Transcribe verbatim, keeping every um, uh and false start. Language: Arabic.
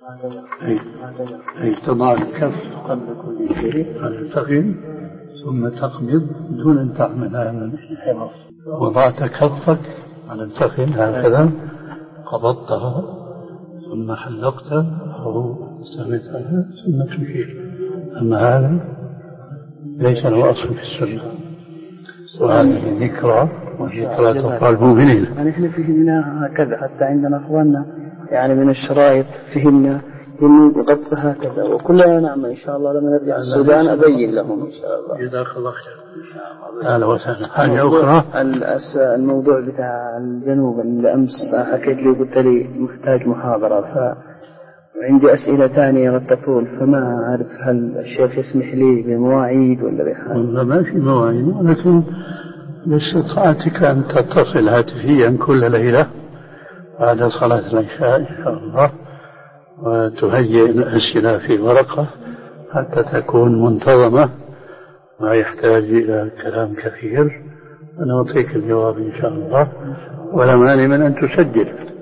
أي, أي تضع الكف قبل كل شيء على الفخذ ثم تقبض دون أن تعمل هذا الانحراف. وضعت كفك على الفخذ هكذا قبضتها ثم حلقت أو سمتها ثم تشير. أما هذا ليس له أصل في السنة، وهذه ذكرى وذكرى تقال المؤمنين. يعني احنا فهمنا هكذا، حتى عندنا اخواننا يعني من الشرائط فهمنا إنه يغطى هكذا، وكلنا نعمل إن شاء الله لما نرجع السودان أبين لهم إن شاء الله. جزاك الله خير. أهلا وسهلا. حاجة أخرى؟ الموضوع بتاع الجنوب اللي أمس حكيت لي قلت لي محتاج محاضرة، فعندي أسئلة ثانية قد تطول، فما أعرف هل الشيخ يسمح لي بمواعيد ولا بحاجة؟ والله ما في مواعيد، ولكن باستطاعتك أن تتصل هاتفيا كل ليلة بعد صلاة العشاء إن شاء الله، وتهيئ الأسئلة في ورقة حتى تكون منتظمة، ما يحتاج إلى كلام كثير. أنا أعطيك الجواب إن شاء الله، ولا مانع من أن تسجل.